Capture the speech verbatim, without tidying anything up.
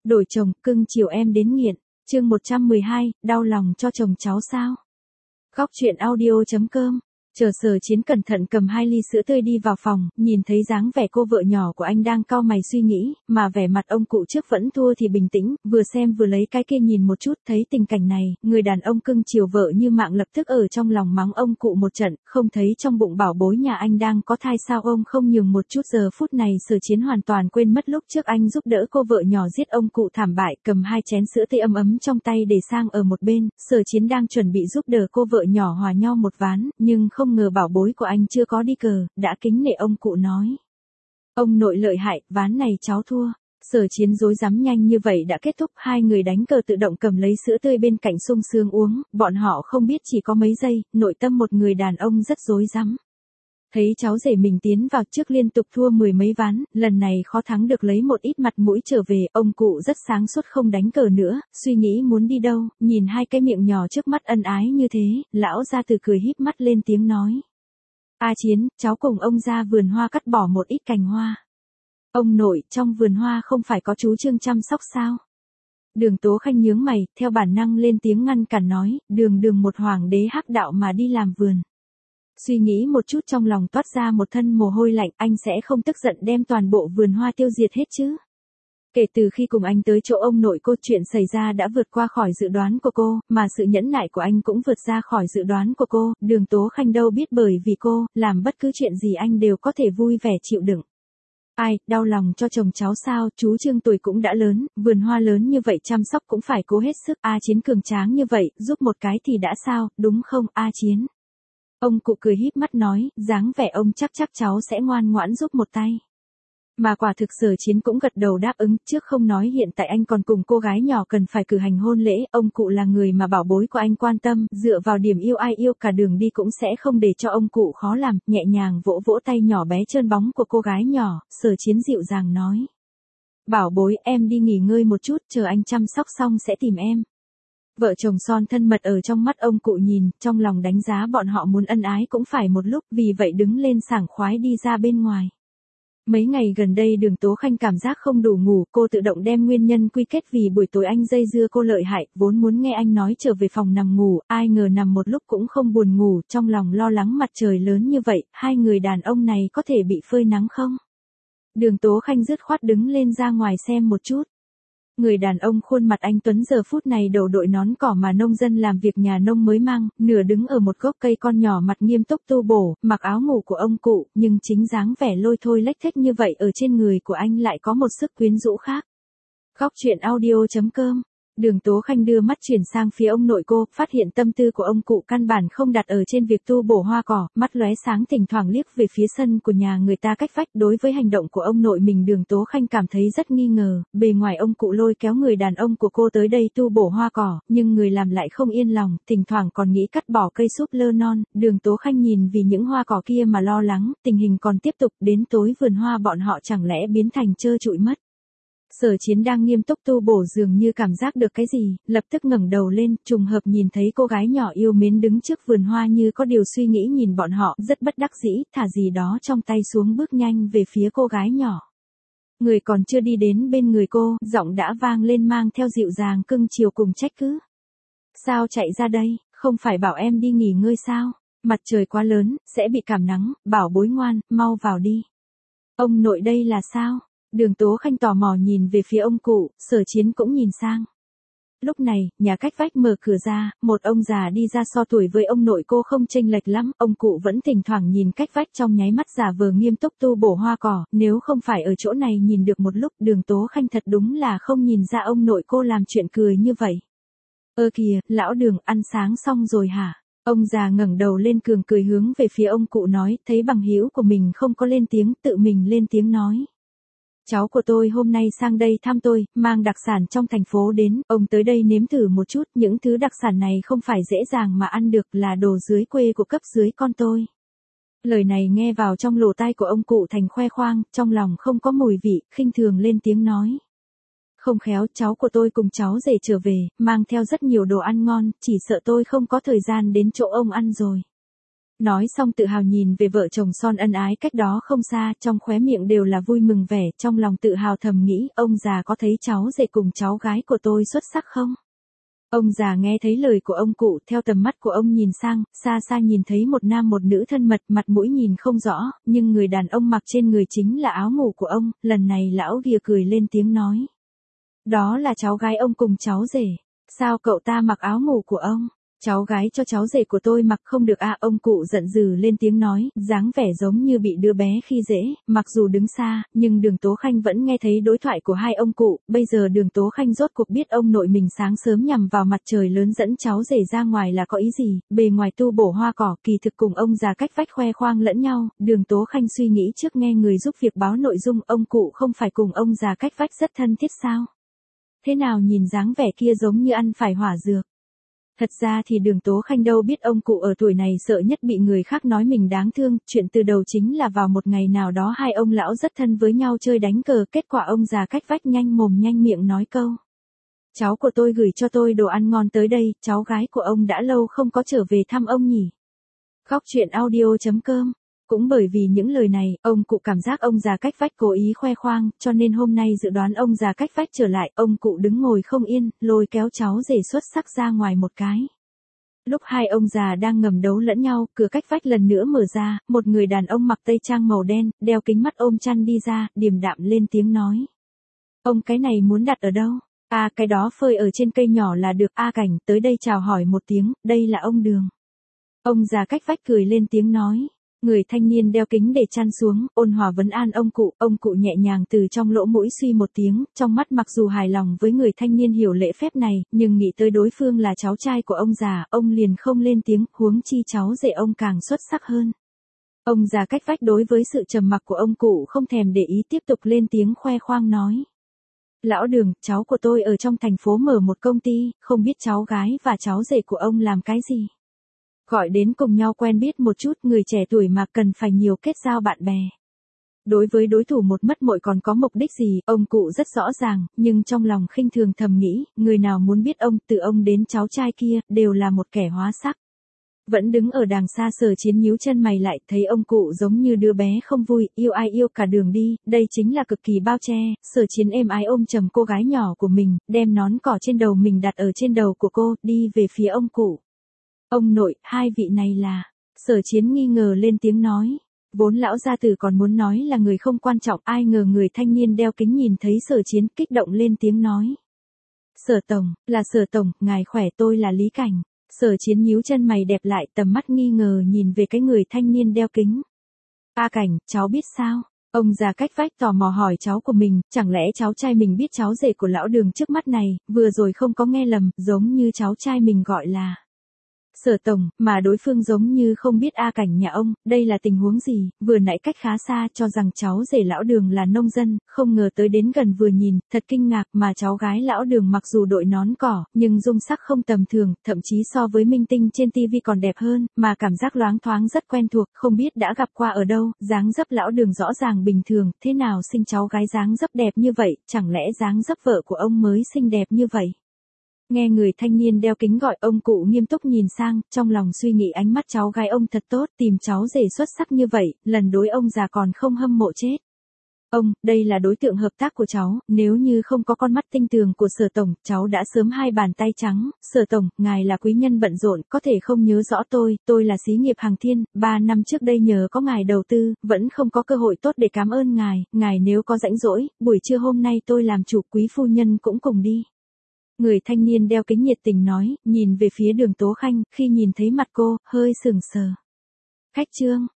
Đổi chồng, cưng chiều em đến nghiện. Chương một trăm mười hai, đau lòng cho chồng cháu sao? Góc truyện audio chấm com. Chờ Sở Chiến cẩn thận cầm hai ly sữa tươi đi vào phòng, nhìn thấy dáng vẻ cô vợ nhỏ của anh đang cau mày suy nghĩ, mà vẻ mặt ông cụ trước vẫn thua thì bình tĩnh, vừa xem vừa lấy cái kia nhìn một chút, thấy tình cảnh này, người đàn ông cưng chiều vợ như mạng lập tức ở trong lòng mắng ông cụ một trận, không thấy trong bụng bảo bối nhà anh đang có thai sao ông không nhường một chút. Giờ phút này Sở Chiến hoàn toàn quên mất lúc trước anh giúp đỡ cô vợ nhỏ giết ông cụ thảm bại, cầm hai chén sữa tươi ấm ấm trong tay để sang ở một bên, Sở Chiến đang chuẩn bị giúp đỡ cô vợ nhỏ hòa nho một ván, nhưng không ngờ bảo bối của anh chưa có đi cờ, đã kính nể ông cụ nói. Ông nội lợi hại, ván này cháu thua. Sở Chiến rối rắm nhanh như vậy đã kết thúc, hai người đánh cờ tự động cầm lấy sữa tươi bên cạnh sung sướng uống, bọn họ không biết chỉ có mấy giây, nội tâm một người đàn ông rất rối rắm. Thấy cháu rể mình tiến vào trước liên tục thua mười mấy ván, lần này khó thắng được lấy một ít mặt mũi trở về, ông cụ rất sáng suốt không đánh cờ nữa, suy nghĩ muốn đi đâu, nhìn hai cái miệng nhỏ trước mắt ân ái như thế, lão gia từ cười híp mắt lên tiếng nói. A Chiến, cháu cùng ông ra vườn hoa cắt bỏ một ít cành hoa. Ông nội, trong vườn hoa không phải có chú Trương chăm sóc sao? Đường Tố Khanh nhướng mày, theo bản năng lên tiếng ngăn cản nói, đường đường một hoàng đế hắc đạo mà đi làm vườn. Suy nghĩ một chút trong lòng toát ra một thân mồ hôi lạnh, anh sẽ không tức giận đem toàn bộ vườn hoa tiêu diệt hết chứ? Kể từ khi cùng anh tới chỗ ông nội cô, chuyện xảy ra đã vượt qua khỏi dự đoán của cô, mà sự nhẫn nại của anh cũng vượt ra khỏi dự đoán của cô, Đường Tố Khanh đâu biết bởi vì cô, làm bất cứ chuyện gì anh đều có thể vui vẻ chịu đựng. Ai, đau lòng cho chồng cháu sao, chú Trương tuổi cũng đã lớn, vườn hoa lớn như vậy chăm sóc cũng phải cố hết sức, A Chiến cường tráng như vậy, giúp một cái thì đã sao, đúng không, A Chiến? Ông cụ cười híp mắt nói, dáng vẻ ông chắc chắc cháu sẽ ngoan ngoãn giúp một tay. Mà quả thực Sở Chiến cũng gật đầu đáp ứng, trước không nói hiện tại anh còn cùng cô gái nhỏ cần phải cử hành hôn lễ, ông cụ là người mà bảo bối của anh quan tâm, dựa vào điểm yêu ai yêu cả đường đi cũng sẽ không để cho ông cụ khó làm, nhẹ nhàng vỗ vỗ tay nhỏ bé trơn bóng của cô gái nhỏ, Sở Chiến dịu dàng nói. Bảo bối, em đi nghỉ ngơi một chút, chờ anh chăm sóc xong sẽ tìm em. Vợ chồng son thân mật ở trong mắt ông cụ nhìn, trong lòng đánh giá bọn họ muốn ân ái cũng phải một lúc, vì vậy đứng lên sảng khoái đi ra bên ngoài. Mấy ngày gần đây Đường Tố Khanh cảm giác không đủ ngủ, cô tự động đem nguyên nhân quy kết vì buổi tối anh dây dưa cô lợi hại, vốn muốn nghe anh nói trở về phòng nằm ngủ, ai ngờ nằm một lúc cũng không buồn ngủ, trong lòng lo lắng mặt trời lớn như vậy, hai người đàn ông này có thể bị phơi nắng không? Đường Tố Khanh dứt khoát đứng lên ra ngoài xem một chút. Người đàn ông khuôn mặt anh tuấn giờ phút này đầu đội nón cỏ mà nông dân làm việc nhà nông mới mang, nửa đứng ở một gốc cây con nhỏ mặt nghiêm túc tu bổ, mặc áo ngủ của ông cụ, nhưng chính dáng vẻ lôi thôi lếch thếch như vậy ở trên người của anh lại có một sức quyến rũ khác. Góc truyện audio chấm com. Đường Tố Khanh đưa mắt chuyển sang phía ông nội cô, phát hiện tâm tư của ông cụ căn bản không đặt ở trên việc tu bổ hoa cỏ, mắt lóe sáng thỉnh thoảng liếc về phía sân của nhà người ta cách vách. Đối với hành động của ông nội mình, Đường Tố Khanh cảm thấy rất nghi ngờ, bề ngoài ông cụ lôi kéo người đàn ông của cô tới đây tu bổ hoa cỏ, nhưng người làm lại không yên lòng, thỉnh thoảng còn nghĩ cắt bỏ cây súp lơ non. Đường Tố Khanh nhìn vì những hoa cỏ kia mà lo lắng, tình hình còn tiếp tục, đến tối vườn hoa bọn họ chẳng lẽ biến thành trơ trụi mất. Sở Chiến đang nghiêm túc tu bổ dường như cảm giác được cái gì, lập tức ngẩng đầu lên, trùng hợp nhìn thấy cô gái nhỏ yêu mến đứng trước vườn hoa như có điều suy nghĩ nhìn bọn họ, rất bất đắc dĩ, thả gì đó trong tay xuống bước nhanh về phía cô gái nhỏ. Người còn chưa đi đến bên người cô, giọng đã vang lên mang theo dịu dàng cưng chiều cùng trách cứ. Sao chạy ra đây, không phải bảo em đi nghỉ ngơi sao, mặt trời quá lớn, sẽ bị cảm nắng, bảo bối ngoan, mau vào đi. Ông nội đây là sao? Đường Tố Khanh tò mò nhìn về phía ông cụ, Sở Chiến cũng nhìn sang. Lúc này, nhà cách vách mở cửa ra, một ông già đi ra so tuổi với ông nội cô không chênh lệch lắm, ông cụ vẫn thỉnh thoảng nhìn cách vách trong nháy mắt giả vờ nghiêm túc tu bổ hoa cỏ, nếu không phải ở chỗ này nhìn được một lúc, Đường Tố Khanh thật đúng là không nhìn ra ông nội cô làm chuyện cười như vậy. Ơ kìa, lão Đường, ăn sáng xong rồi hả? Ông già ngẩng đầu lên cường cười hướng về phía ông cụ nói, thấy bằng hữu của mình không có lên tiếng, tự mình lên tiếng nói. Cháu của tôi hôm nay sang đây thăm tôi, mang đặc sản trong thành phố đến, ông tới đây nếm thử một chút, những thứ đặc sản này không phải dễ dàng mà ăn được, là đồ dưới quê của cấp dưới con tôi. Lời này nghe vào trong lỗ tai của ông cụ thành khoe khoang, trong lòng không có mùi vị, khinh thường lên tiếng nói. Không khéo cháu của tôi cùng cháu rể trở về, mang theo rất nhiều đồ ăn ngon, chỉ sợ tôi không có thời gian đến chỗ ông ăn rồi. Nói xong tự hào nhìn về vợ chồng son ân ái cách đó không xa, trong khóe miệng đều là vui mừng vẻ, trong lòng tự hào thầm nghĩ, ông già có thấy cháu rể cùng cháu gái của tôi xuất sắc không? Ông già nghe thấy lời của ông cụ, theo tầm mắt của ông nhìn sang, xa xa nhìn thấy một nam một nữ thân mật, mặt mũi nhìn không rõ, nhưng người đàn ông mặc trên người chính là áo ngủ của ông, lần này lão ghìa cười lên tiếng nói. Đó là cháu gái ông cùng cháu rể, sao cậu ta mặc áo ngủ của ông? Cháu gái cho cháu rể của tôi mặc không được à, ông cụ giận dữ lên tiếng nói, dáng vẻ giống như bị đứa bé khi dễ, mặc dù đứng xa, nhưng Đường Tố Khanh vẫn nghe thấy đối thoại của hai ông cụ, bây giờ Đường Tố Khanh rốt cuộc biết ông nội mình sáng sớm nhằm vào mặt trời lớn dẫn cháu rể ra ngoài là có ý gì, bề ngoài tu bổ hoa cỏ, kỳ thực cùng ông già cách vách khoe khoang lẫn nhau, Đường Tố Khanh suy nghĩ trước nghe người giúp việc báo nội dung, ông cụ không phải cùng ông già cách vách rất thân thiết sao? Thế nào nhìn dáng vẻ kia giống như ăn phải hỏa dược? Thật ra thì Đường Tố Khanh đâu biết ông cụ ở tuổi này sợ nhất bị người khác nói mình đáng thương, chuyện từ đầu chính là vào một ngày nào đó hai ông lão rất thân với nhau chơi đánh cờ, kết quả ông già cách vách nhanh mồm nhanh miệng nói câu. Cháu của tôi gửi cho tôi đồ ăn ngon tới đây, cháu gái của ông đã lâu không có trở về thăm ông nhỉ. Khóc chuyện audio chấm com. Cũng bởi vì những lời này, ông cụ cảm giác ông già cách vách cố ý khoe khoang, cho nên hôm nay dự đoán ông già cách vách trở lại, ông cụ đứng ngồi không yên, lôi kéo cháu rể xuất sắc ra ngoài một cái. Lúc hai ông già đang ngầm đấu lẫn nhau, cửa cách vách lần nữa mở ra, một người đàn ông mặc tây trang màu đen, đeo kính mắt ôm chăn đi ra, điềm đạm lên tiếng nói. Ông cái này muốn đặt ở đâu? À cái đó phơi ở trên cây nhỏ là được, A Cảnh, tới đây chào hỏi một tiếng, đây là ông Đường. Ông già cách vách cười lên tiếng nói. Người thanh niên đeo kính để chăn xuống, ôn hòa vấn an ông cụ, ông cụ nhẹ nhàng từ trong lỗ mũi suy một tiếng, trong mắt mặc dù hài lòng với người thanh niên hiểu lễ phép này, nhưng nghĩ tới đối phương là cháu trai của ông già, ông liền không lên tiếng, huống chi cháu rể ông càng xuất sắc hơn. Ông già cách vách đối với sự trầm mặc của ông cụ không thèm để ý, tiếp tục lên tiếng khoe khoang nói. Lão Đường, cháu của tôi ở trong thành phố mở một công ty, không biết cháu gái và cháu rể của ông làm cái gì. Gọi đến cùng nhau quen biết một chút, người trẻ tuổi mà cần phải nhiều kết giao bạn bè. Đối với đối thủ một mất một còn có mục đích gì, ông cụ rất rõ ràng, nhưng trong lòng khinh thường thầm nghĩ, người nào muốn biết ông, từ ông đến cháu trai kia, đều là một kẻ hóa sắc. Vẫn đứng ở đàng xa Sở Chiến nhíu chân mày lại, thấy ông cụ giống như đứa bé không vui, yêu ai yêu cả đường đi, đây chính là cực kỳ bao che. Sở Chiến êm ái ôm chầm cô gái nhỏ của mình, đem nón cỏ trên đầu mình đặt ở trên đầu của cô, đi về phía ông cụ. Ông nội, hai vị này là, Sở Chiến nghi ngờ lên tiếng nói. Vốn lão gia tử còn muốn nói là người không quan trọng, ai ngờ người thanh niên đeo kính nhìn thấy Sở Chiến kích động lên tiếng nói. Sở Tổng, là Sở Tổng, ngài khỏe, tôi là Lý Cảnh. Sở Chiến nhíu chân mày đẹp lại, tầm mắt nghi ngờ nhìn về cái người thanh niên đeo kính. A Cảnh, cháu biết sao? Ông già cách vách tò mò hỏi cháu của mình, chẳng lẽ cháu trai mình biết cháu rể của lão Đường trước mắt này, vừa rồi không có nghe lầm, giống như cháu trai mình gọi là Sở Tổng, mà đối phương giống như không biết A Cảnh nhà ông, đây là tình huống gì, vừa nãy cách khá xa cho rằng cháu rể lão Đường là nông dân, không ngờ tới đến gần vừa nhìn, thật kinh ngạc, mà cháu gái lão Đường mặc dù đội nón cỏ, nhưng dung sắc không tầm thường, thậm chí so với minh tinh trên tivi còn đẹp hơn, mà cảm giác loáng thoáng rất quen thuộc, không biết đã gặp qua ở đâu, dáng dấp lão Đường rõ ràng bình thường, thế nào sinh cháu gái dáng dấp đẹp như vậy, chẳng lẽ dáng dấp vợ của ông mới xinh đẹp như vậy? Nghe người thanh niên đeo kính gọi, ông cụ nghiêm túc nhìn sang, trong lòng suy nghĩ ánh mắt cháu gái ông thật tốt, tìm cháu rể xuất sắc như vậy, lần đối ông già còn không hâm mộ chết. Ông, đây là đối tượng hợp tác của cháu, nếu như không có con mắt tinh tường của Sở Tổng, cháu đã sớm hai bàn tay trắng. Sở Tổng, ngài là quý nhân bận rộn, có thể không nhớ rõ tôi, tôi là xí nghiệp Hàng Thiên, ba năm trước đây nhờ có ngài đầu tư, vẫn không có cơ hội tốt để cảm ơn ngài, ngài nếu có rãnh rỗi, buổi trưa hôm nay tôi làm chủ, quý phu nhân cũng cùng đi. Người thanh niên đeo kính nhiệt tình nói, nhìn về phía Đường Tố Khanh, khi nhìn thấy mặt cô, hơi sừng sờ. Khách trương,